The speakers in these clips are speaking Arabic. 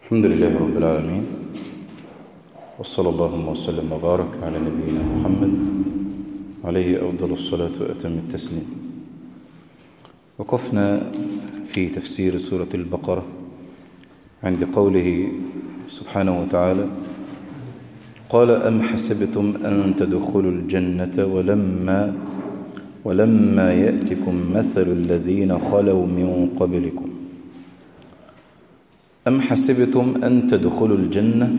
الحمد لله رب العالمين، وصلى الله وسلم وبارك على نبينا محمد عليه أفضل الصلاة وأتم التسليم. وقفنا في تفسير سورة البقرة عند قوله سبحانه وتعالى: قال أم حسبتم أن تدخلوا الجنة ولما يأتكم مثل الذين خلوا من قبلكم. أم حسبتم أن تدخلوا الجنة،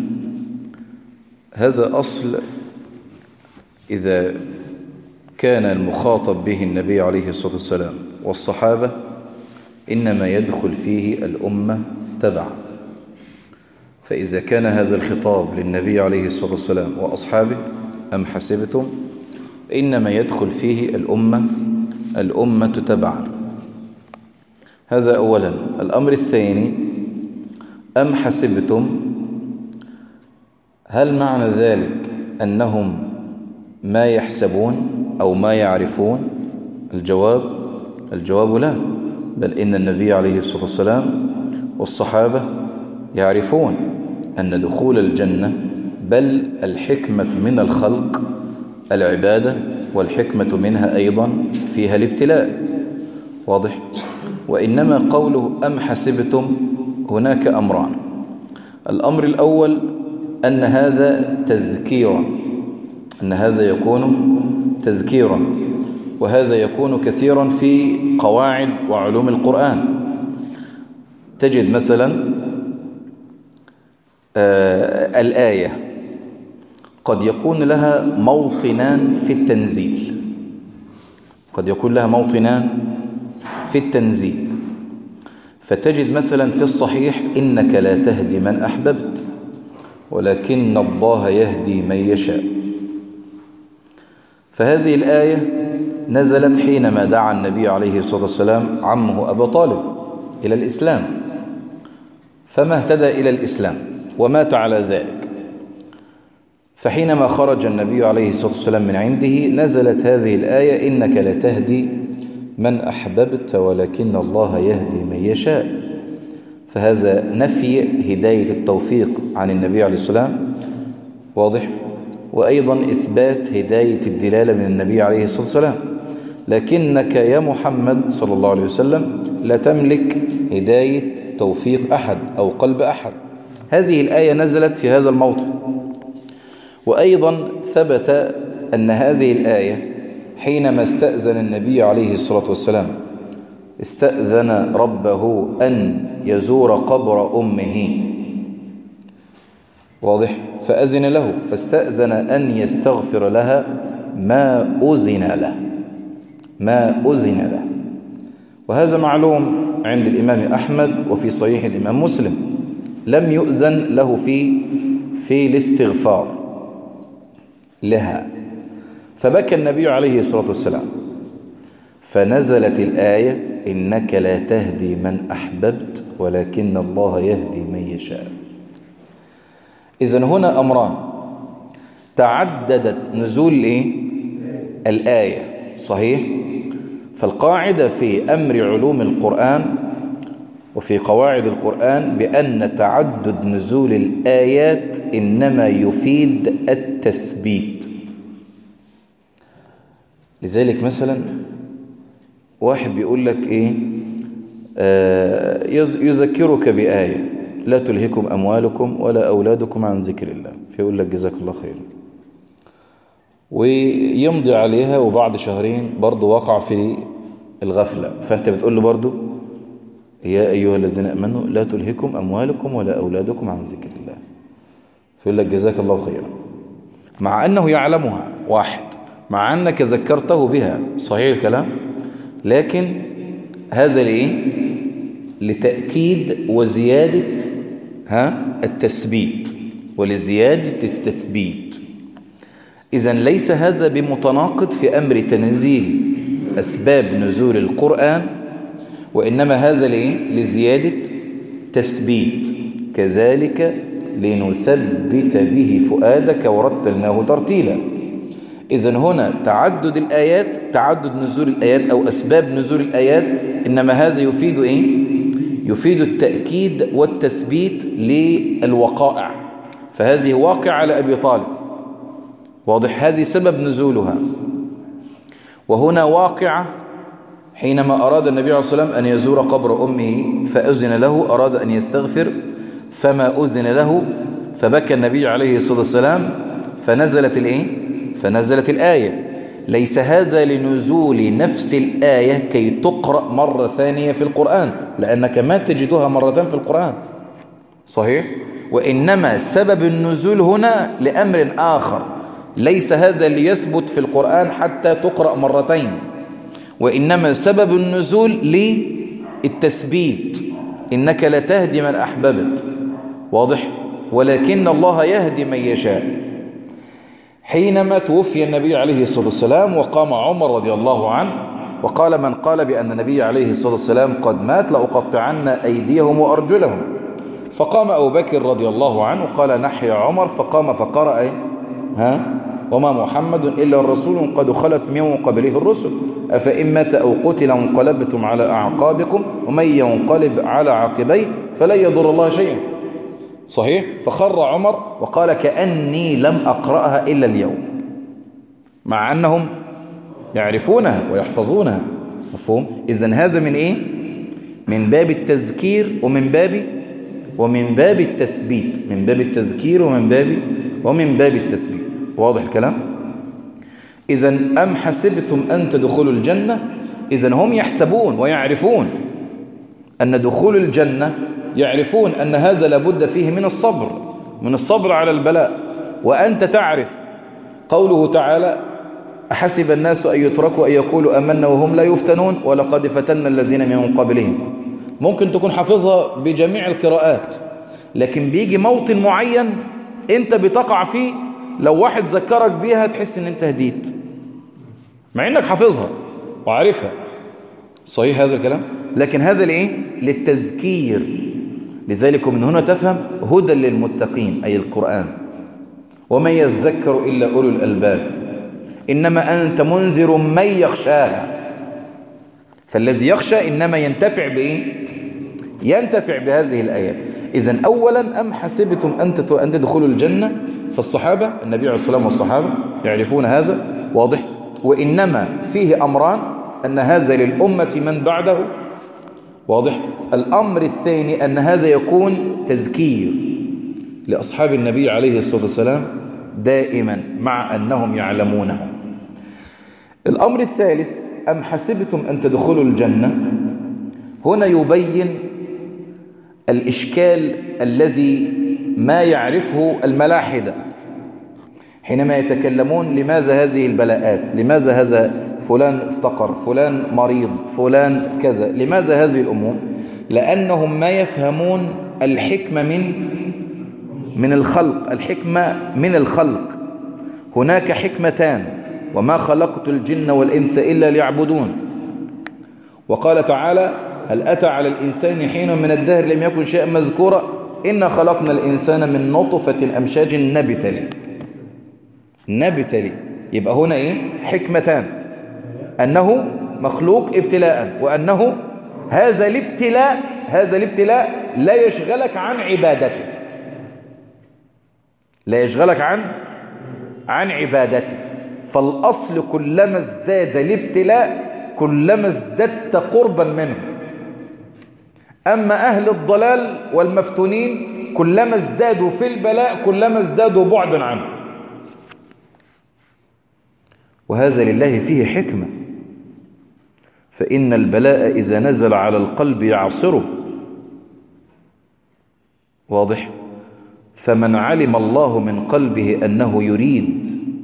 هذا أصل إذا كان المخاطب به النبي عليه الصلاة والسلام والصحابة إنما يدخل فيه الأمة تبعا. فإذا كان هذا الخطاب للنبي عليه الصلاة والسلام وأصحابه أم حسبتم، إنما يدخل فيه الأمة تبعا. هذا أولا. الأمر الثاني: أم حسبتم، هل معنى ذلك أنهم ما يحسبون أو ما يعرفون؟ الجواب لا، بل إن النبي عليه الصلاة والسلام والصحابة يعرفون أن دخول الجنة، بل الحكمة من الخلق العبادة، والحكمة منها أيضا فيها الابتلاء. واضح؟ وإنما قوله أم حسبتم هناك أمران. الأمر الأول أن هذا تذكيرا، أن هذا يكون تذكيرا، وهذا يكون كثيرا في قواعد وعلوم القرآن. تجد مثلا الآية قد يكون لها موطنان في التنزيل، فتجد مثلا في الصحيح: إنك لا تهدي من أحببت ولكن الله يهدي من يشاء. فهذه الآية نزلت حينما دعا النبي عليه الصلاة والسلام عمه أبا طالب إلى الإسلام، فما اهتدى إلى الإسلام ومات على ذلك. فحينما خرج النبي عليه الصلاة والسلام من عنده نزلت هذه الآية: إنك لا تهدي من أحببت ولكن الله يهدي من يشاء. فهذا نفي هداية التوفيق عن النبي عليه السلام، واضح؟ وأيضا إثبات هداية الدلالة من النبي عليه الصلاة والسلام. لكنك يا محمد صلى الله عليه وسلم لا تملك هداية توفيق أحد أو قلب أحد. هذه الآية نزلت في هذا الموطن. وأيضا ثبت أن هذه الآية حينما استأذن النبي عليه الصلاة والسلام، استأذن ربه أن يزور قبر أمه، واضح؟ فأذن له، فاستأذن أن يستغفر لها ما أذن له. وهذا معلوم عند الإمام أحمد وفي صحيح الإمام مسلم، لم يؤذن له في الاستغفار لها. فبكى النبي عليه الصلاة والسلام، فنزلت الآية: إنك لا تهدي من أحببت ولكن الله يهدي من يشاء. إذن هنا أمران: تعددت نزول الآية، صحيح؟ فالقاعدة في أمر علوم القرآن وفي قواعد القرآن بأن تعدد نزول الآيات إنما يفيد التثبيت. لذلك مثلا واحد بيقول لك يذكرك بآية: لا تلهكم أموالكم ولا أولادكم عن ذكر الله، فيقول لك جزاك الله خير، ويمضي عليها وبعد شهرين برضه وقع في الغفلة. فأنت بتقول له برضه: يا أيها الذين آمنوا لا تلهكم أموالكم ولا أولادكم عن ذكر الله، فيقول لك جزاك الله خيرا، مع أنه يعلمها، واحد، مع أنك ذكرته بها، صحيح الكلام، لكن هذا لتأكيد وزيادة التثبيت، ولزيادة التثبيت. إذن ليس هذا بمتناقض في أمر تنزيل أسباب نزول القرآن، وإنما هذا لزيادة تثبيت. كذلك لنثبت به فؤادك ورتلناه ترتيلا. إذن هنا تعدد الآيات، تعدد نزول الآيات أو أسباب نزول الآيات، إنما هذا يفيد يفيد التأكيد والتثبيت للوقائع، فهذه واقعة لأبي طالب، واضح، هذه سبب نزولها. وهنا واقعة حينما أراد النبي عليه الصلاة والسلام أن يزور قبر أمه فأذن له، أراد أن يستغفر فما أذن له، فبكى النبي عليه الصلاة والسلام فنزلت الآية. ليس هذا لنزول نفس الآية كي تقرأ مرة ثانية في القرآن، لأنك ما تجدها مرتين في القرآن، صحيح؟ وإنما سبب النزول هنا لأمر آخر، ليس هذا ليثبت في القرآن حتى تقرأ مرتين، وإنما سبب النزول للتثبيت، إنك لا تهدي من أحببت، واضح، ولكن الله يهدي من يشاء. حينما توفي النبي عليه الصلاة والسلام وقام عمر رضي الله عنه وقال: من قال بأن النبي عليه الصلاة والسلام قد مات لأقطعن أيديهم وأرجلهم. فقام أبو بكر رضي الله عنه وقال: نحيا عمر. فقام فقرأ: وما محمد إلا الرسول قد خلت من قبله الرسل أفإن مات أو قتل انقلبتم على أعقابكم ومن ينقلب على عقبيه فلن يضر الله شيئا، صحيح؟ فخر عمر وقال: كأني لم أقرأها إلا اليوم، مع أنهم يعرفونها ويحفظونها، مفهوم؟ إذن هذا من إيه؟ من باب التذكير ومن باب التثبيت، من باب التذكير ومن باب التثبيت، واضح الكلام؟ إذن أم حسبتم أن تدخلوا الجنة، إذن هم يحسبون ويعرفون أن دخول الجنة، يعرفون أن هذا لابد فيه من الصبر على البلاء. وأنت تعرف قوله تعالى: أحسب الناس أن يتركوا أن يقولوا آمنا وهم لا يفتنون ولقد فتنا الذين من قبلهم. ممكن تكون حافظها بجميع القراءات، لكن بيجي موطن معين انت بتقع فيه، لو واحد ذكرك بيها تحس ان انت هديت مع انك حافظها وعارفها، صحيح هذا الكلام؟ لكن هذا لإيه؟ للتذكير. لذلك من هنا تفهم هدى للمتقين أي القرآن، ومن يذكر إلا أولو الألباب إنما أنت منذر من يخشاها. فالذي يخشى إنما ينتفع بإيه؟ ينتفع بهذه الآيات. إذن أولا أم حسبتم أن تدخلوا الجنة، فالصحابة النبي عليه الصلاة والصحابة يعرفون هذا، واضح؟ وإنما فيه أمران، أن هذا للأمة من بعده، واضح؟ الأمر الثاني أن هذا يكون تذكير لأصحاب النبي عليه الصلاة والسلام دائما مع أنهم يعلمونه. الأمر الثالث أم حسبتم أن تدخلوا الجنة، هنا يبين الإشكال الذي ما يعرفه الملاحدة حينما يتكلمون: لماذا هذه البلاءات؟ لماذا هذا فلان افتقر، فلان مريض، فلان كذا؟ لماذا هذه الأمور؟ لأنهم ما يفهمون الحكمة من الخلق. الحكمة من الخلق، هناك حكمتان: وما خلقت الجن والإنس إلا ليعبدون. وقال تعالى: هل أتى على الإنسان حين من الدهر لم يكن شيئا مذكورا إنا خلقنا الإنسان من نطفة أمشاج نبتلي. يبقى هنا إيه؟ حكمتان: أنه مخلوق ابتلاء، وأنه هذا الابتلاء لا يشغلك عن عبادته، لا يشغلك عن عبادته. فالأصل كلما ازداد الابتلاء كلما ازددت قربا منه. أما أهل الضلال والمفتونين كلما ازدادوا في البلاء كلما ازدادوا بعدا عنه. وهذا لله فيه حكمة، فإن البلاء إذا نزل على القلب يعصره، واضح؟ فمن علم الله من قلبه أنه يريد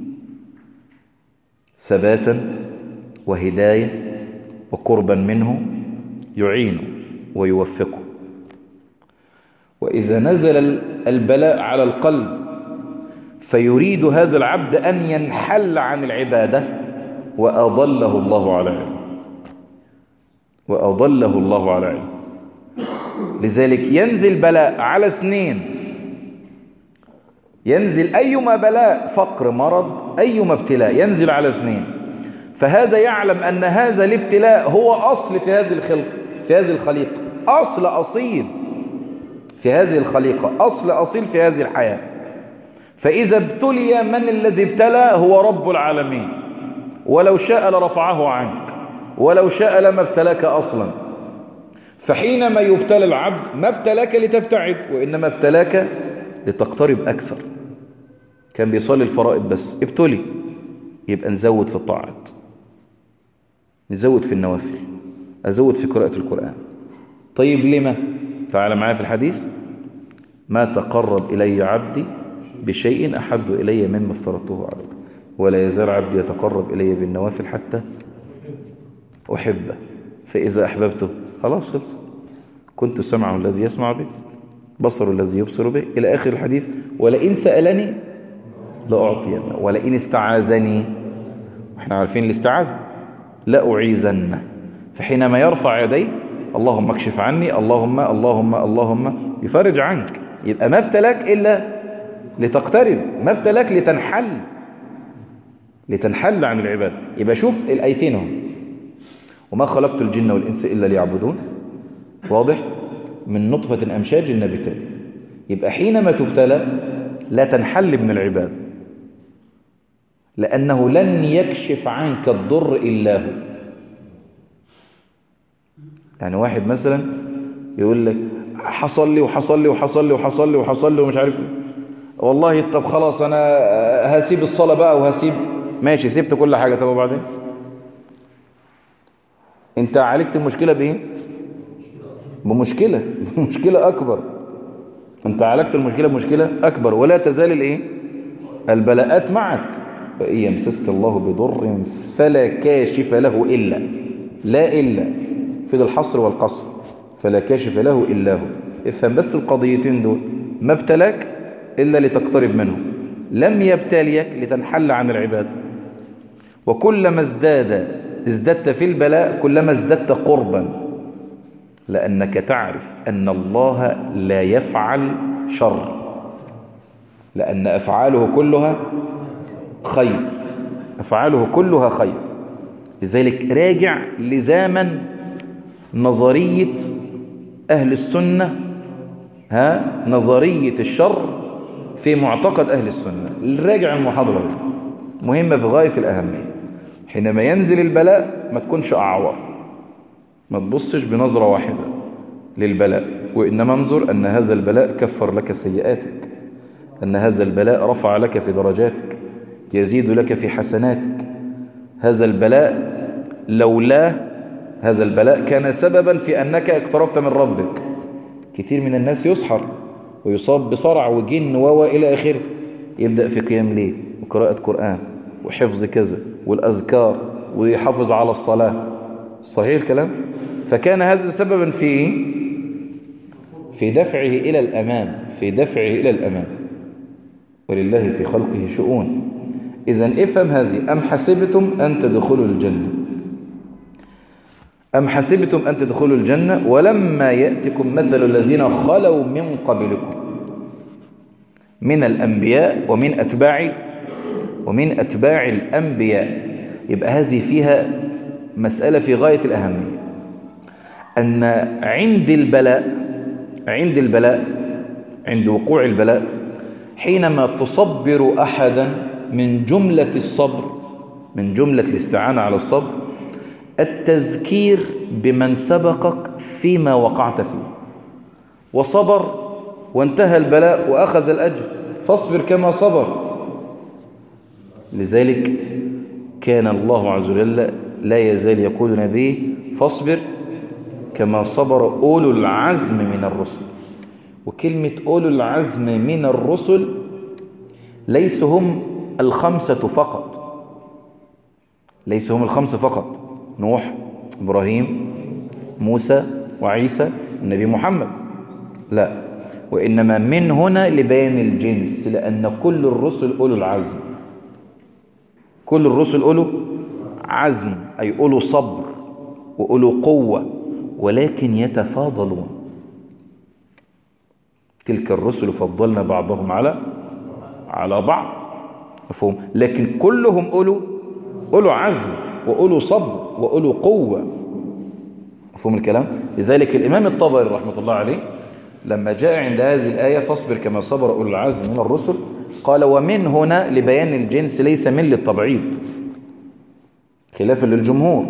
ثباتا وهداية وقربا منه يعينه ويوفقه. وإذا نزل البلاء على القلب فيريد هذا العبد أن ينحل عن العبادة وأضله الله على علم. لذلك ينزل بلاء على اثنين، ينزل أيما بلاء، فقر، مرض، أيما ابتلاء ينزل على اثنين. فهذا يعلم أن هذا الابتلاء هو أصل في هذه الخليقة، أصل أصيل في هذه الخليقة، أصل أصيل في هذه الحياة. فإذا ابتلي، من الذي ابتلى؟ هو رب العالمين، ولو شاء لرفعه عنك، ولو شاء لما ابتلاك أصلا. فحينما يبتلى العبد ما ابتلاك لتبتعد، وإنما ابتلاك لتقترب أكثر. كان بيصلي الفرائض بس، ابتلي، يبقى نزود في الطاعات، نزود في النوافل، أزود في قراءة القرآن. طيب لما؟ تعال معايا في الحديث: ما تقرب إلي عبدي بشيء أحب إلي مما افترضته عليه، ولا يزال عبدي يتقرب إلي بالنوافل حتى أحبه، فإذا أحببته خلاص خلص. كنت سمعه الذي يسمع به، بصره الذي يبصر به، إلى آخر الحديث. ولئن سألني لأعطينه، ولئن استعاذني، وإحنا عارفين الاستعاذة، لأعيذنه. فحينما يرفع يديه: اللهم اكشف عني، اللهم اللهم اللهم، يفرج عنك. يبقى ما ابتلاك إلا لتقترب، ما ابتلاك لتنحل عن العباد. يبقى شوف الآيتين هم: وما خلقت الجن والإنس إلا ليعبدون، واضح؟ من نطفة أمشاج نبتلي. يبقى حينما تبتلى لا تنحل من العباد، لأنه لن يكشف عنك الضر إلا هو. يعني واحد مثلا يقول لك: حصل لي وحصل لي وحصل لي وحصل لي وحصل لي ومش عارف، والله طب خلاص أنا هسيب الصلاة بقى وهسيب، ماشي سيبت كل حاجة، طب وبعدين؟ انت عالجت المشكلة بإيه؟ بمشكلة أكبر. انت عالجت المشكلة بمشكلة أكبر، ولا تزال الإيه؟ البلاءات معك. وإن يمسسك الله بضر فلا كاشف له إلا، لا إلا في الحصر والقصر، فلا كاشف له إلا هو. افهم بس القضيتين دول: ما ابتلاك إلا لتقترب منه، لم يبتليك لتنحل عن العباد. وكلما ازددت في البلاء كلما ازددت قربا، لأنك تعرف أن الله لا يفعل شر، لأن أفعاله كلها خير، أفعاله كلها خير. لذلك راجع لزاما نظرية أهل السنة، نظرية الشر في معتقد أهل السنة. راجع المحاضرة مهمة في غاية الأهمية. حينما ينزل البلاء ما تكونش أعور، ما تبصش بنظرة واحدة للبلاء، وإنما انظر أن هذا البلاء كفر لك سيئاتك، أن هذا البلاء رفع لك في درجاتك، يزيد لك في حسناتك. هذا البلاء لولاه، هذا البلاء كان سببا في أنك اقتربت من ربك. كثير من الناس يسحر ويصاب بصرع وجن إلى آخره، يبدأ في قيام ليل وقراءة قرآن وحفظ كذا والأذكار ويحافظ على الصلاة. صحيح الكلام؟ فكان هذا سببا في إيه؟ في دفعه إلى الأمام، في دفعه إلى الأمام. ولله في خلقه شؤون. إذن افهم هذه: أم حسبتم أن تدخلوا الجنة، أم حسبتم أن تدخلوا الجنة ولما يأتكم مثل الذين خلوا من قبلكم من الأنبياء ومن أتباع الأنبياء. يبقى هذه فيها مسألة في غاية الأهمية، أن عند وقوع البلاء، حينما تصبر أحدا من جملة الصبر، من جملة الاستعانة على الصبر، التذكير بمن سبقك فيما وقعت فيه وصبر وانتهى البلاء وأخذ الأجر، فاصبر كما صبر. لذلك كان الله عز وجل لا يزال يقول نبيه: فاصبر كما صبر أولو العزم من الرسل. وكلمة أولو العزم من الرسل ليسوا هم الخمسة فقط، ليسوا هم الخمسة فقط: نوح، إبراهيم، موسى، وعيسى، والنبي محمد، لا، وإنما من هنا لبيان الجنس، لأن كل الرسل أولو العزم، كل الرسل أولو عزم، أي أولو صبر وأولو قوة، ولكن يتفاضلون. تلك الرسل فضلنا بعضهم على بعض، مفهوم؟ لكن كلهم أولو عزم وأولو صبر وأولو قوة، مفهوم الكلام؟ لذلك الإمام الطبري رحمة الله عليه لما جاء عند هذه الآية فاصبر كما صبر أولو العزم من الرسل قال ومن هنا لبيان الجنس ليس من للتبعيض خلافا للجمهور،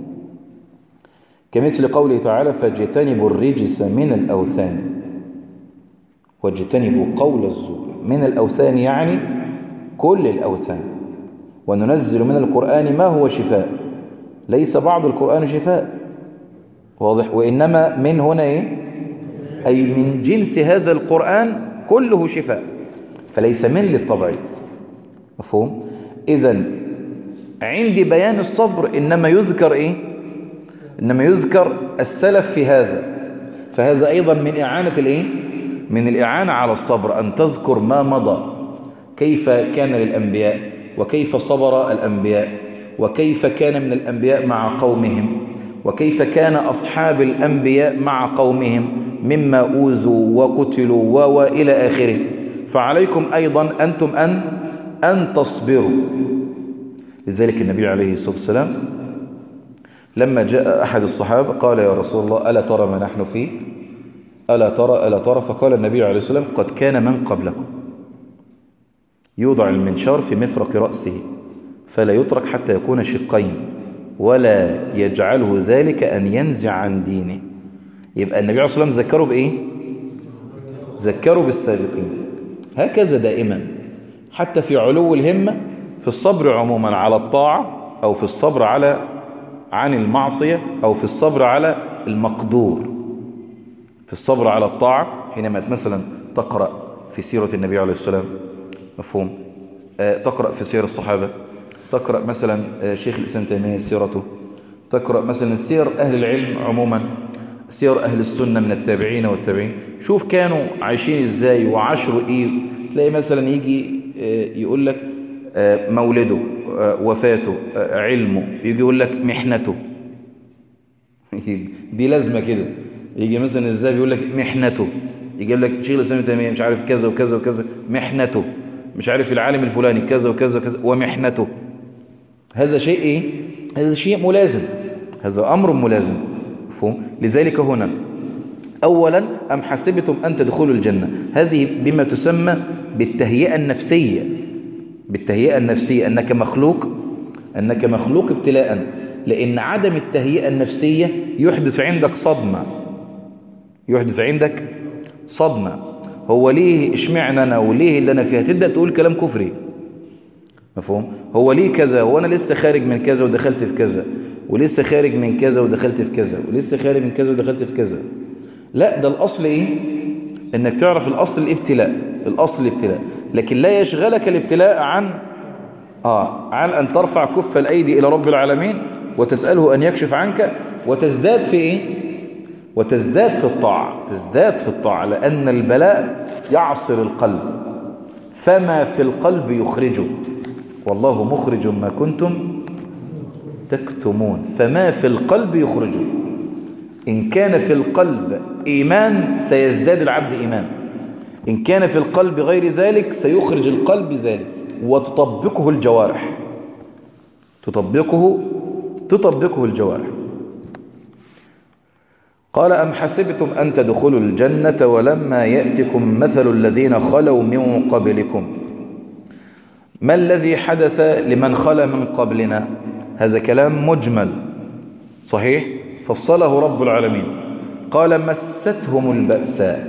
كمثل قوله تعالى فاجتنبوا الرجس من الأوثان واجتنبوا قول الزور. من الأوثان يعني كل الأوثان، وننزل من القرآن ما هو شفاء، ليس بعض القرآن شفاء، واضح؟ وإنما من هنا إيه؟ أي من جنس هذا القرآن كله شفاء، فليس من للتبعيض. مفهوم؟ إذن عندي بيان الصبر إنما يذكر إيه؟ إنما يذكر السلف في هذا، فهذا أيضا من إعانة الإيه؟ من الإعانة على الصبر، أن تذكر ما مضى كيف كان للأنبياء وكيف صبر الأنبياء وكيف كان من الأنبياء مع قومهم وكيف كان أصحاب الأنبياء مع قومهم مما أوذوا وقتلوا وإلى آخره. فعليكم أيضا أنتم أن تصبروا. لذلك النبي عليه الصلاة والسلام لما جاء أحد الصحابة قال يا رسول الله ألا ترى ما نحن فيه؟ ألا ترى؟ فقال النبي عليه الصلاة والسلام قد كان من قبلكم يوضع المنشار في مفرق رأسه فلا يترك حتى يكون شقين ولا يجعله ذلك أن ينزع عن دينه. يبقى النبي عليه الصلاة والسلام ذكروا بإيه؟ ذكروا بالسابقين. هكذا دائما حتى في علو الهمة في الصبر عموما على الطاعة أو في الصبر عن المعصية أو في الصبر على المقدور. في الصبر على الطاعة حينما مثلا تقرأ في سيرة النبي عليه الصلاة والسلام، مفهوم؟ تقرأ في سير الصحابة، تقرأ مثلا شيخ الإسلام تيمية سيرته، تقرأ مثلا سير أهل العلم عموما، سير أهل السنة من التابعين والتابعين، شوف كانوا عايشين إزاي وعاشروا إيه. تلاقي مثلا يجي يقول لك مولده، وفاته، علمه، يجي يقول لك محنته دي لازمة كده. يجي مثلا إزاي بيقول لك محنته، يجيب لك شيخ الإسلام تيمية مش عارف كذا وكذا وكذا محنته، مش عارف العالم الفلاني كذا وكذا وكذا ومحنته. هذا شيء إيه؟ هذا شيء ملازم، هذا أمر ملازم. مفهوم؟ لذلك هنا أولا أم حسبتم أن تدخلوا الجنة، هذه بما تسمى بالتهيئة النفسية. بالتهيئة النفسية أنك مخلوق ابتلاء، لأن عدم التهيئة النفسية يحدث عندك صدمة. هو ليه اشمعنى أنا وليه اللي أنا فيها؟ تبدأ تقول كلام كفري. مفهوم؟ هو ليه كذا وأنا لسه خارج من كذا ودخلت في كذا ولسه خارج من كذا ودخلت في كذا ولسه خارج من كذا ودخلت في كذا. لا، ده الأصل إيه؟ إنك تعرف الأصل الابتلاء، لكن لا يشغلك الابتلاء عن أن ترفع كف الأيدي إلى رب العالمين وتسأله أن يكشف عنك وتزداد في إيه؟ وتزداد في الطاعة، لأن البلاء يعصر القلب، فما في القلب يخرجه، والله مخرج ما كنتم تكتمون. فما في القلب يخرجه. إن كان في القلب إيمان سيزداد العبد إيمان، إن كان في القلب غير ذلك سيخرج القلب ذلك وتطبقه الجوارح. تطبقه الجوارح. قال أم حسبتم أن تدخلوا الجنة ولما يأتكم مثل الذين خلوا من قبلكم. ما الذي حدث لمن خلا من قبلنا؟ هذا كلام مجمل صحيح، فصله رب العالمين. قال مستهم البأساء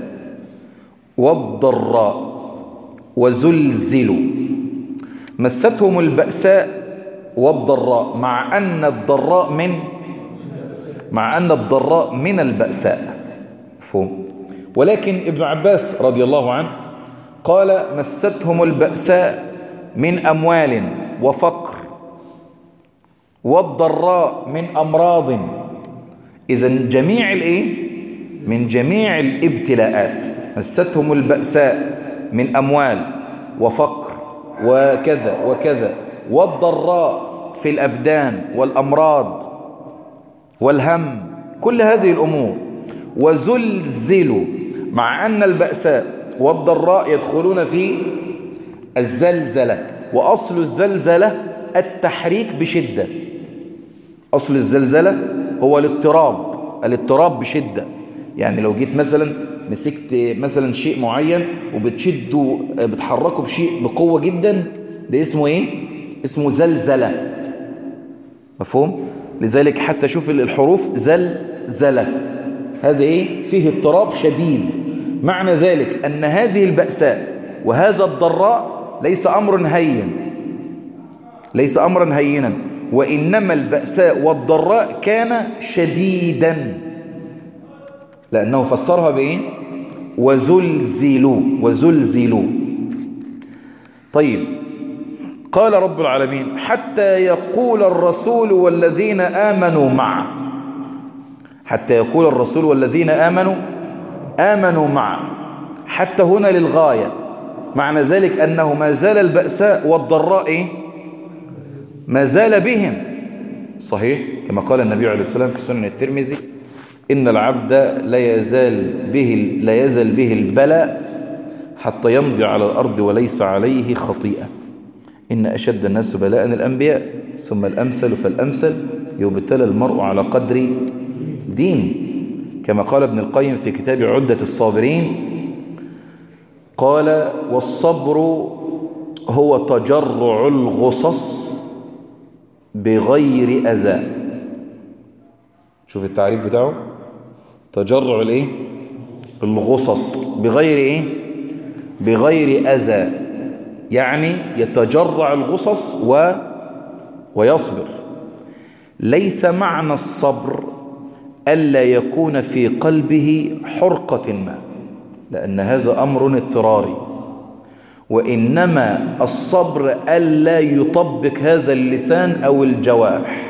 والضراء وزلزلوا. مستهم البأساء والضراء، مع أن الضراء من البأساء. مفهوم؟ ولكن ابن عباس رضي الله عنه قال مستهم البأساء من أموال وفقر والضراء من أمراض. إذن من جميع الابتلاءات. مستهم البأساء من أموال وفقر وكذا وكذا، والضراء في الأبدان والأمراض والهم، كل هذه الأمور. وزلزلوا، مع أن البأساء والضراء يدخلون في الزلزلة، وأصل الزلزلة التحريك بشدة. أصل الزلزلة هو الاضطراب الاضطراب بشدة. يعني لو جيت مثلا مسكت مثلا شيء معين وبتشده بتحركه بقوة جدا، ده اسمه ايه؟ اسمه زلزلة. مفهوم؟ لذلك حتى شوف الحروف زلزلة، هذا ايه؟ فيه اضطراب شديد. معنى ذلك أن هذه البأساء وهذا الضراء ليس أمر هين، ليس أمرا هينا، وإنما البأساء والضراء كان شديدا، لأنه فسرها بإيه؟ وزلزلوا. طيب، قال رب العالمين حتى يقول الرسول والذين آمنوا معه، حتى يقول الرسول والذين آمنوا معه، حتى هنا للغاية. معنى ذلك أنه ما زال البأساء والضراء إيه؟ ما زال بهم. صحيح كما قال النبي عليه الصلاة والسلام في سنن الترمذي: إن العبد لا يزال به البلاء حتى يمضي على الأرض وليس عليه خطيئة. إن أشد الناس بلاء الأنبياء ثم الأمثل فالأمثل يبتلى المرء على قدر دينه. كما قال ابن القيم في كتاب عدة الصابرين، قال: والصبر هو تجرع الغصص بغير أذى. شوف التعريف بتاعه، تجرع الايه؟ الغصص بغير ايه؟ بغير أذى، يعني يتجرع الغصص ويصبر. ليس معنى الصبر ألا يكون في قلبه حرقة ما، لأن هذا أمر اضطراري، وإنما الصبر ألا يطبق هذا اللسان أو الجوارح،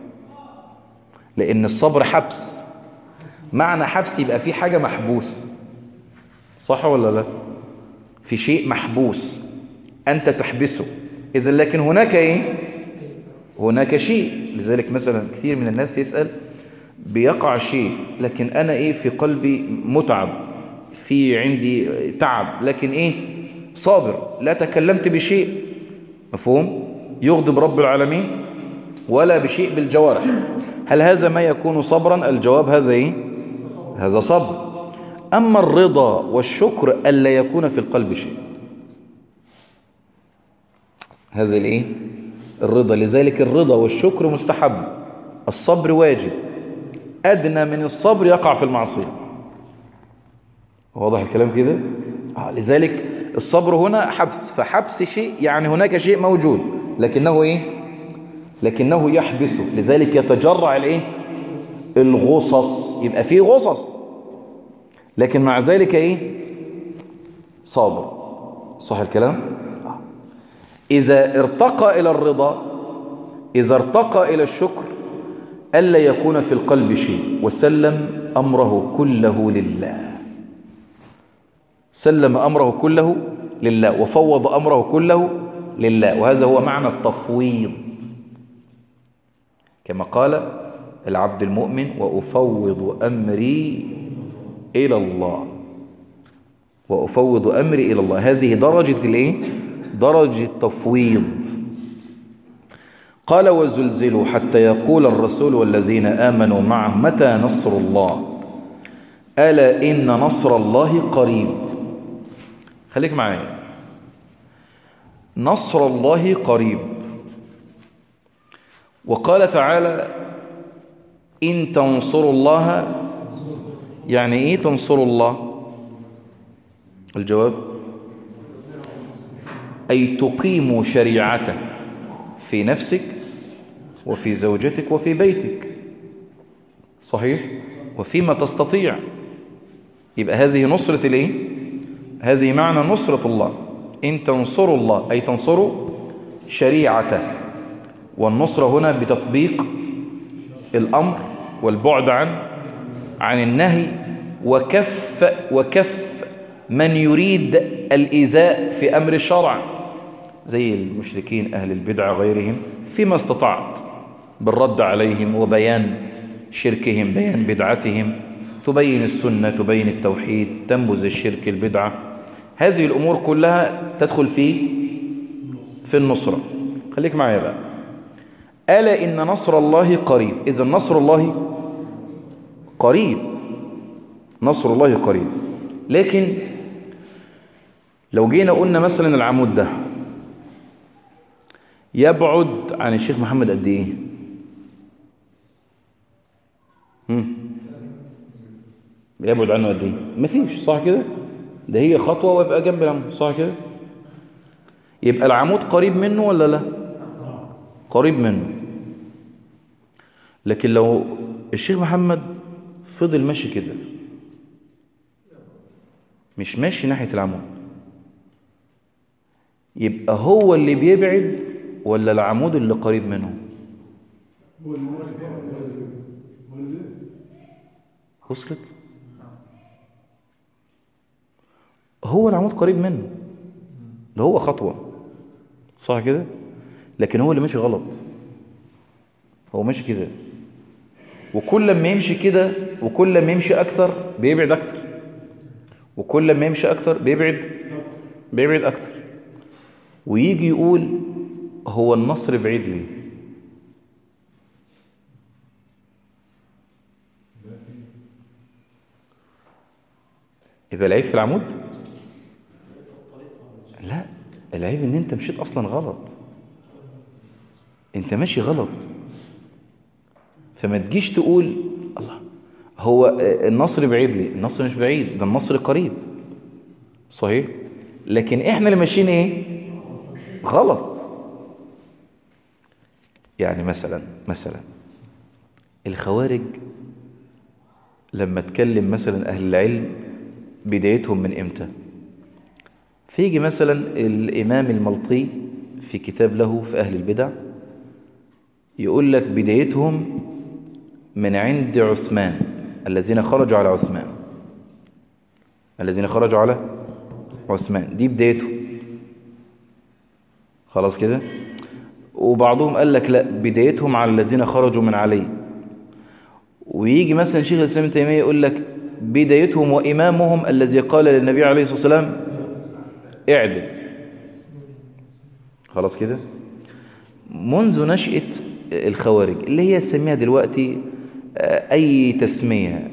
لأن الصبر حبس. معنى حبس يبقى في حاجة محبوسة، صح ولا لا؟ في شيء محبوس أنت تحبسه. إذن لكن هناك إيه؟ هناك شيء. لذلك مثلا كثير من الناس يسأل: بيقع شيء لكن أنا إيه في قلبي متعب، في عندي تعب، لكن إيه؟ صابر، لا تكلمت بشيء مفهوم يغضب رب العالمين ولا بشيء بالجوارح. هل هذا ما يكون صبرا؟ الجواب هذا إيه؟ هذا صبر. أما الرضا والشكر ألا يكون في القلب شيء، هذا الإيه؟ الرضا. لذلك الرضا والشكر مستحب، الصبر واجب. أدنى من الصبر يقع في المعصية. واضح الكلام كده؟ لذلك الصبر هنا حبس، فحبس شيء يعني هناك شيء موجود لكنه إيه؟ لكنه يحبسه. لذلك يتجرع الإيه؟ الغصص، يبقى فيه غصص لكن مع ذلك إيه؟ صابر. صح الكلام؟ إذا ارتقى إلى الرضا، إذا ارتقى إلى الشكر، ألا يكون في القلب شيء، وسلم أمره كله لله. سلم أمره كله لله وفوض أمره كله لله، وهذا هو معنى التفويض. كما قال العبد المؤمن: وأفوض أمري إلى الله، وأفوض أمري إلى الله. هذه درجة الإيه؟ درجة التفويض. قال: وزلزلوا حتى يقول الرسول والذين آمنوا معه متى نصر الله ألا إن نصر الله قريب. خليك معايا، نصر الله قريب. وقال تعالى: إن تنصروا الله. يعني إيه تنصروا الله؟ الجواب: أي تقيموا شريعته في نفسك وفي زوجتك وفي بيتك، صحيح؟ وفيما تستطيع. يبقى هذه نصرة الإيه؟ هذه معنى نصرة الله. إن تنصروا الله أي تنصروا شريعته. والنصرة هنا بتطبيق الأمر والبعد عن النهي، وكف من يريد الإيذاء في أمر الشرع زي المشركين أهل البدع غيرهم، فيما استطعت بالرد عليهم وبيان شركهم، بيان بدعتهم، تبين السنة، تبين التوحيد، تنبذ الشرك البدعة. هذه الأمور كلها تدخل في النصرة. خليك معايا بقى. ألا إن نصر الله قريب. إذا نصر الله قريب، نصر الله قريب. لكن لو جينا قلنا مثلا العمود ده يبعد عن الشيخ محمد قد ايه؟ يبعد عنه قد ايه؟ مفيش، صح كده؟ ده هي خطوة ويبقى جنب العمود، صح كده؟ يبقى العمود قريب منه ولا لا؟ قريب منه. لكن لو الشيخ محمد فضل ماشي كده، مش ماشي ناحية العمود، يبقى هو اللي بيبعد ولا العمود اللي قريب منه؟ وصلت؟ هو العمود قريب منه، ده هو خطوة، صح كده؟ لكن هو اللي ماشي غلط، هو ماشي كده، وكل ما يمشي كده وكل ما يمشي أكثر بيبعد أكثر، وكل ما يمشي أكثر بيبعد أكثر. ويجي يقول هو النصر بعيد ليه؟ يبقى العيب في العمود؟ لا، العيب ان انت مشيت اصلا غلط، انت ماشي غلط. فما تجيش تقول الله هو النصر بعيد ليه؟ النصر مش بعيد، ده النصر قريب، صحيح؟ لكن احنا اللي ماشيين ايه؟ غلط. يعني مثلا الخوارج لما تكلم مثلا اهل العلم بدايتهم من امتى؟ فيجي مثلا الامام الملطي في كتاب له في اهل البدع يقول لك بدايتهم من عند عثمان، الذين خرجوا على عثمان، الذين خرجوا على عثمان، دي بدايته، خلاص كده. وبعضهم قال لك لا، بدايتهم على الذين خرجوا من علي. ويجي مثلا شيخ الإسلام ابن تيمية يقول لك بدايتهم وإمامهم الذي قال للنبي عليه الصلاة والسلام اعدل، خلاص كده. منذ نشأة الخوارج اللي هي سميها دلوقتي أي تسمية،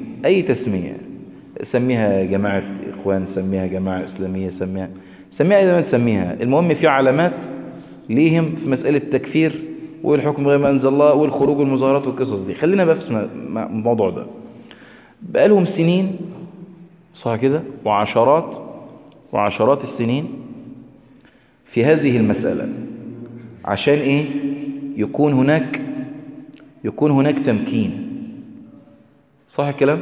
سميها جماعة إخوان، سميها جماعة إسلامية، سميها أي ما تسميها، المهم في علامات ليهم في مسألة التكفير والحكم غير ما أنزل الله والخروج والمظاهرات والقصص دي. خلينا بقى في الموضوع ده. بقى لهم سنين، صح كده، وعشرات السنين في هذه المسألة. عشان إيه؟ يكون هناك تمكين، صح الكلام؟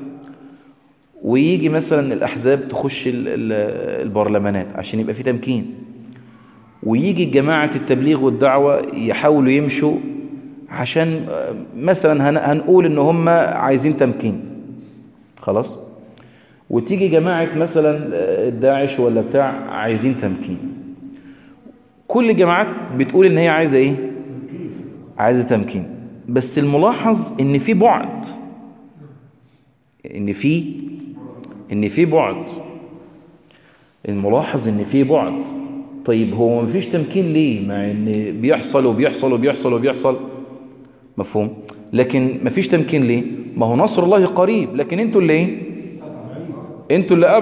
ويجي مثلا الأحزاب تخش البرلمانات عشان يبقى في تمكين، ويجي جماعة التبليغ والدعوة يحاولوا يمشوا عشان مثلا هنقول إن هم عايزين تمكين، خلاص. وتيجي جماعة مثلا الداعش ولا بتاع عايزين تمكين. كل الجماعات بتقول إن هي عايزة إيه؟ عايزة تمكين. بس الملاحظ إن في بعد، الملاحظ إن في بعد. طيب هو ما فيش تمكين ليه؟ مع إن بيحصل، مفهوم؟ لكن ما فيش تمكين ليه؟ ما هو نصر الله قريب، لكن انتوا اللي ايه؟ انتوا اللي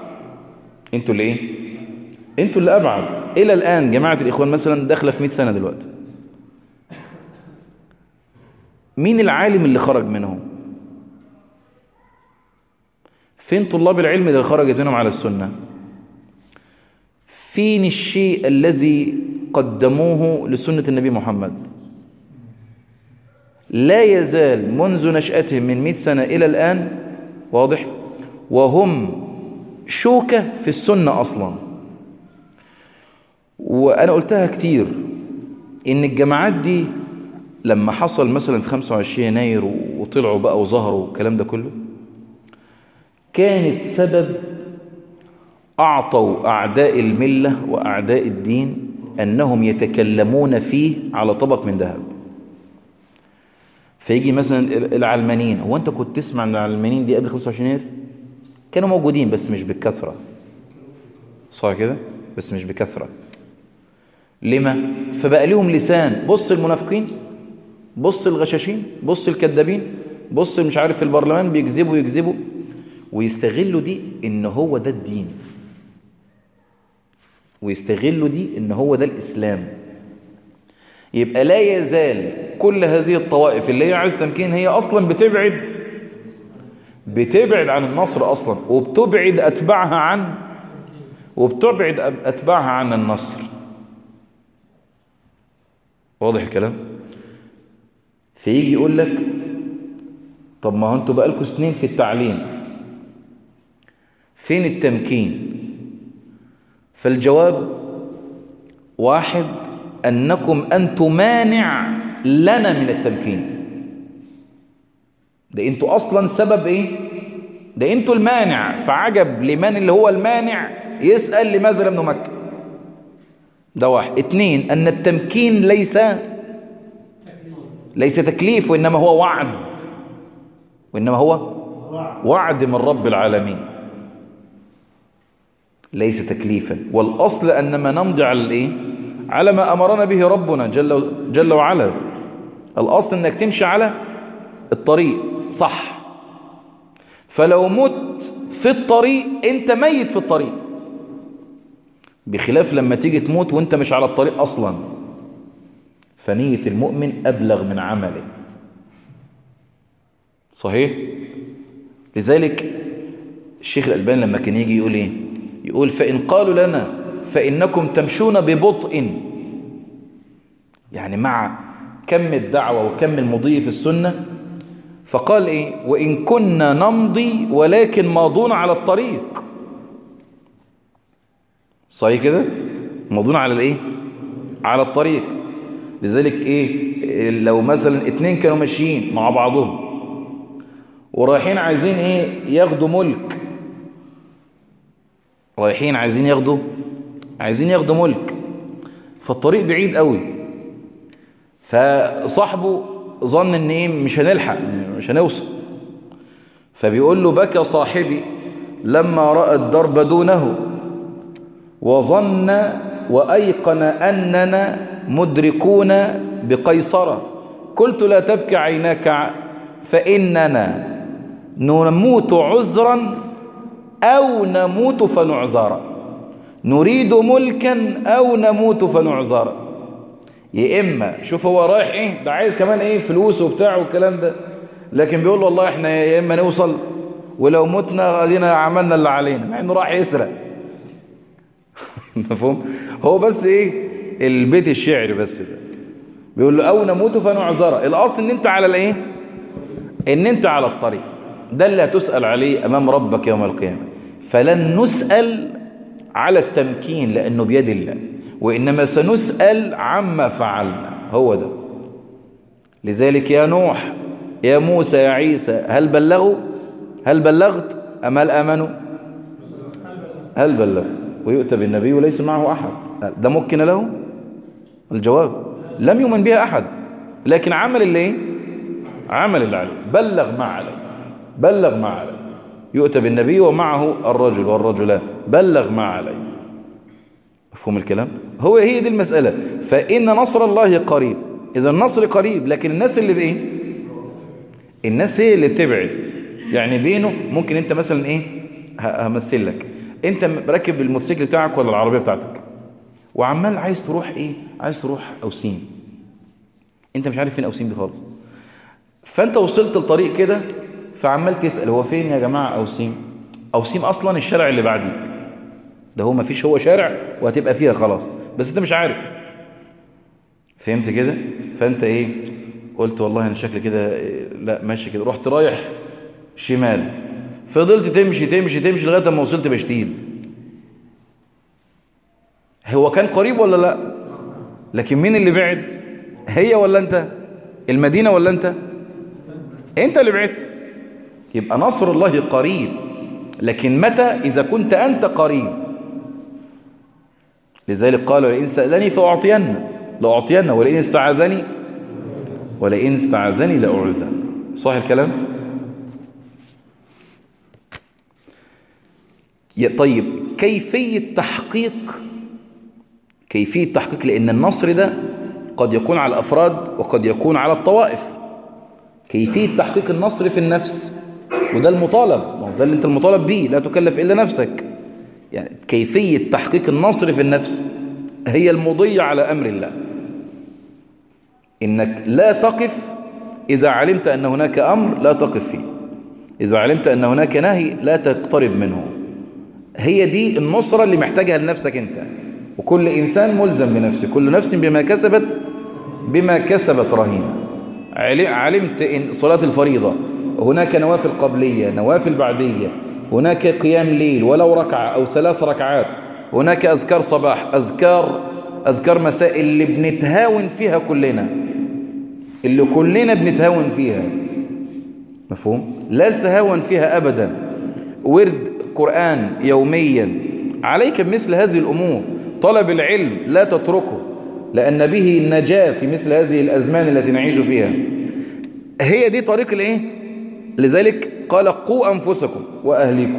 ابعد. الى الان جماعة الاخوان مثلا داخله في 100 سنة دلوقتي. مين العالم اللي خرج منهم؟ فين طلاب العلم اللي خرجت منهم على السنة؟ فين الشيء الذي قدموه لسنة النبي محمد؟ لا يزال منذ نشأتهم من 100 سنة إلى الآن، واضح، وهم شوكة في السنة أصلا. وأنا قلتها كتير إن الجماعات دي لما حصل مثلا في 25 يناير وطلعوا بقى وظهروا والكلام ده كله، كانت سبب أعطوا أعداء الملة وأعداء الدين أنهم يتكلمون فيه على طبق من ذهب. فيجي مثلا العلمانيين، هو أنت كنت تسمع عن العلمانيين دي قبل 25 يناير؟ كانوا موجودين بس مش بالكثرة، صح كده؟ بس مش بكثرة. لما؟ فبقى لهم لسان. بص المنافقين، بص الغشاشين، بص الكذابين، بص مش عارف في البرلمان بيكذبوا ويستغلوا دي ان هو ده الدين، ويستغلوا دي ان هو ده الإسلام. يبقى لا يزال كل هذه الطوائف اللي هي عايز تمكين هي أصلا بتبعد عن النصر أصلا، وبتبعد أتباعها عن النصر. واضح الكلام؟ فيجي يقول لك طب ما هو انتوا بقالكوا سنين في التعليم، فين التمكين؟ فالجواب واحد، أنكم أنتم مانع لنا من التمكين. ده انتوا أصلا سبب ايه؟ ده انتوا المانع، فعجب لمن اللي هو المانع يسأل لماذا لم نمكن. ده واحد. اتنين، أن التمكين ليس تكليف، وإنما هو وعد من رب العالمين، ليس تكليفا. والأصل أنما نمضي على الايه؟ على ما أمرنا به ربنا جل وعلا. الأصل أنك تمشي على الطريق صح. فلو مت في الطريق أنت ميت في الطريق، بخلاف لما تيجي تموت وأنت مش على الطريق أصلا، فنية المؤمن أبلغ من عمله. صحيح؟ لذلك الشيخ الألباني لما كان يجي يقول إيه؟ يقول فإن قالوا لنا فإنكم تمشون ببطء، يعني مع كم الدعوة وكم المضي في السنة، فقال إيه؟ وإن كنا نمضي ولكن ماضون على الطريق. صحيح كده؟ ماضون على الإيه؟ على الطريق. لذلك إيه؟ لو مثلا اتنين كانوا ماشيين مع بعضهم ورايحين عايزين إيه؟ ياخدوا ملك، رايحين عايزين ياخدوا ملك، فالطريق بعيد قوي، فصاحبه ظن ان ايه مش هنلحق، مش هنوصل، فبيقول له بكى صاحبي لما رأى الدرب دونه وظن وأيقن أننا مدركون بقيصرة، قلت لا تبكي عيناك فإننا نموت عذرا أو نموت فنعذرا، نريد ملكا أو نموت فنعذرا. يا إما شوف هو رايح إيه، ده عايز كمان إيه فلوس وبتاع والكلام ده، لكن بيقول له والله إحنا يا إما نوصل ولو متنا أدينا عملنا اللي علينا، مع إنه راح يسرق. مفهوم؟ هو بس إيه البيت الشعري بس ده بيقول له أو نموت فنعذرا. الأصل إن أنت على الإيه؟ إن أنت على الطريق، ده اللي هتسأل عليه أمام ربك يوم القيامة. فلن نسأل على التمكين لأنه بيد الله، وإنما سنسأل عما فعلنا. هو ده. لذلك يا نوح يا موسى يا عيسى هل بلغت أم هل آمنوا؟ هل بلغت؟ ويؤتى بالنبي وليس معه أحد، ده ممكن له؟ الجواب لم يؤمن بها أحد، لكن عمل اللي عليه، بلغ ما عليه. يؤتى بالنبي ومعه الرجل والرجلان، بلغ ما عليه. مفهوم الكلام؟ هي دي المسألة. فإن نصر الله قريب، إذا النصر قريب، لكن الناس اللي بإيه؟ الناس هي اللي بتبعد. يعني بينه ممكن أنت مثلا إيه، همثل لك، أنت راكب الموتوسيكل بتاعك ولا العربية بتاعتك وعمال عايز تروح إيه؟ عايز تروح أوسيم، أنت مش عارف فين أوسيم دي خالص، فأنت وصلت الطريق كده فعمال تسأل هو فين يا جماعة أوسيم؟ أوسيم أصلا الشارع اللي بعديك ده، هو ما فيش، هو شارع وهتبقى فيها خلاص، بس أنت مش عارف. فهمت كده؟ فأنت إيه؟ قلت والله أنا شكل كده لا ماشي كده، رحت رايح شمال، فضلت تمشي لغاية ما وصلت بشتيل. هو كان قريب ولا لا؟ لكن مين اللي بعد؟ هي ولا أنت؟ المدينة ولا أنت؟ أنت اللي بعدت. يبقى نصر الله قريب، لكن متى؟ إذا كنت أنت قريب. لذلك قال لئن سألني لأعطين ولئن استعاذني لأعوذن. صح الكلام؟ طيب كيفية تحقيق لأن النصر ده قد يكون على الأفراد وقد يكون على الطوائف. كيفية تحقيق النصر في النفس، وده المطالب، ما هو ده اللي انت المطالب به، لا تكلف إلا نفسك. يعني كيفية تحقيق النصر في النفس هي المضية على أمر الله، إنك لا تقف إذا علمت أن هناك أمر لا تقف فيه، إذا علمت أن هناك نهي لا تقترب منه. هي دي النصرة اللي محتاجها لنفسك أنت، وكل إنسان ملزم بنفسه، كل نفس بما كسبت رهينة. علمت إن صلاة الفريضة هناك نوافل قبلية، نوافل بعدية، هناك قيام ليل ولو ركعة أو 3 ركعات، هناك أذكار صباح، أذكار مساء اللي بنتهاون فيها كلنا، اللي كلنا بنتهاون فيها، مفهوم؟ لا تتهاون فيها أبدا. ورد قرآن يوميا، عليك بمثل هذه الأمور. طلب العلم لا تتركه، لأن به النجاة في مثل هذه الأزمان التي نعيش فيها. هي دي طريق الإيه؟ لذلك قال قوا أنفسكم وأهليكم،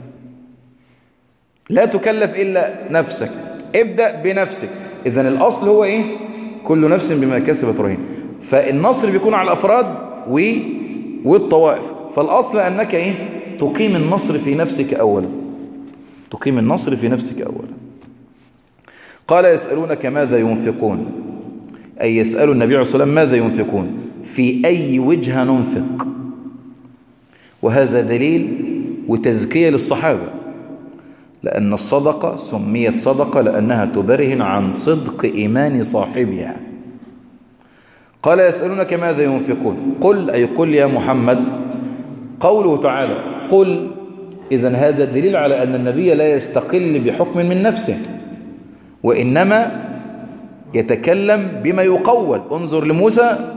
لا تكلف إلا نفسك، ابدأ بنفسك. إذن الأصل هو إيه؟ كل نفس بما كسبت رهين. فالنصر بيكون على الأفراد والطوائف. فالأصل أنك إيه؟ تقيم النصر في نفسك أولا، تقيم النصر في نفسك أولا. قال يسألونك ماذا ينفقون، أي يسأل النبي عليه الصلاة والسلام ماذا ينفقون، في أي وجه ننفق. وهذا دليل وتزكية للصحابة، لأن الصدقة سميت صدقة لأنها تبرهن عن صدق إيمان صاحبها. قال يسألونك ماذا ينفقون، قل أي قل يا محمد. قوله تعالى قل، إذن هذا دليل على أن النبي لا يستقل بحكم من نفسه، وإنما يتكلم بما يقول. انظر لموسى،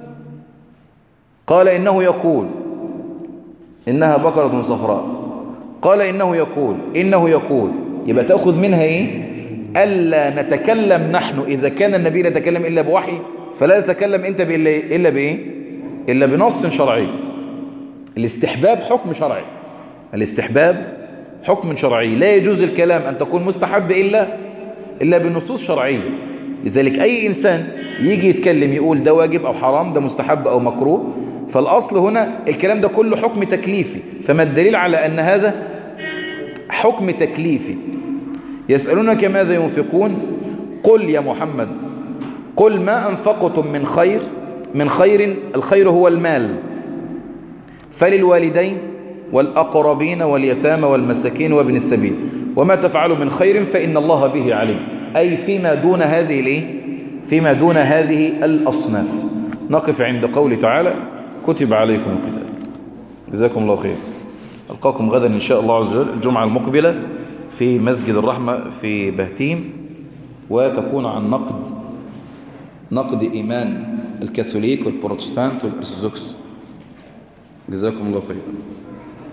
قال إنه يقول إنها بقرة صفراء، قال إنه يقول. يبقى تأخذ منها إيه؟ ألا نتكلم نحن إذا كان النبي لا يتكلم إلا بوحي، فلا تتكلم أنت إلا بإيه؟ إلا بنص شرعي. الاستحباب حكم شرعي، الاستحباب حكم شرعي، لا يجوز الكلام أن تكون مستحب إلا بنصوص شرعية. لذلك أي إنسان يجي يتكلم يقول ده واجب أو حرام، ده مستحب أو مكروه، فالأصل هنا الكلام ده كله حكم تكليفي. فما الدليل على أن هذا حكم تكليفي؟ يسألونك ماذا ينفقون، قل يا محمد قل ما أنفقتم من خير، الخير هو المال، فللوالدين والأقربين واليتامى والمساكين وابن السبيل، وما تفعلوا من خير فإن الله به عليم. أي فيما دون هذه الأصناف. نقف عند قول تعالى كتب عليكم القتال. جزاكم الله خير. ألقاكم غدا إن شاء الله عز وجل الجمعة المقبلة في مسجد الرحمة في بهتيم، وتكون عن نقد إيمان الكاثوليك والبروتستانت والأرثوذكس. جزاكم الله خير.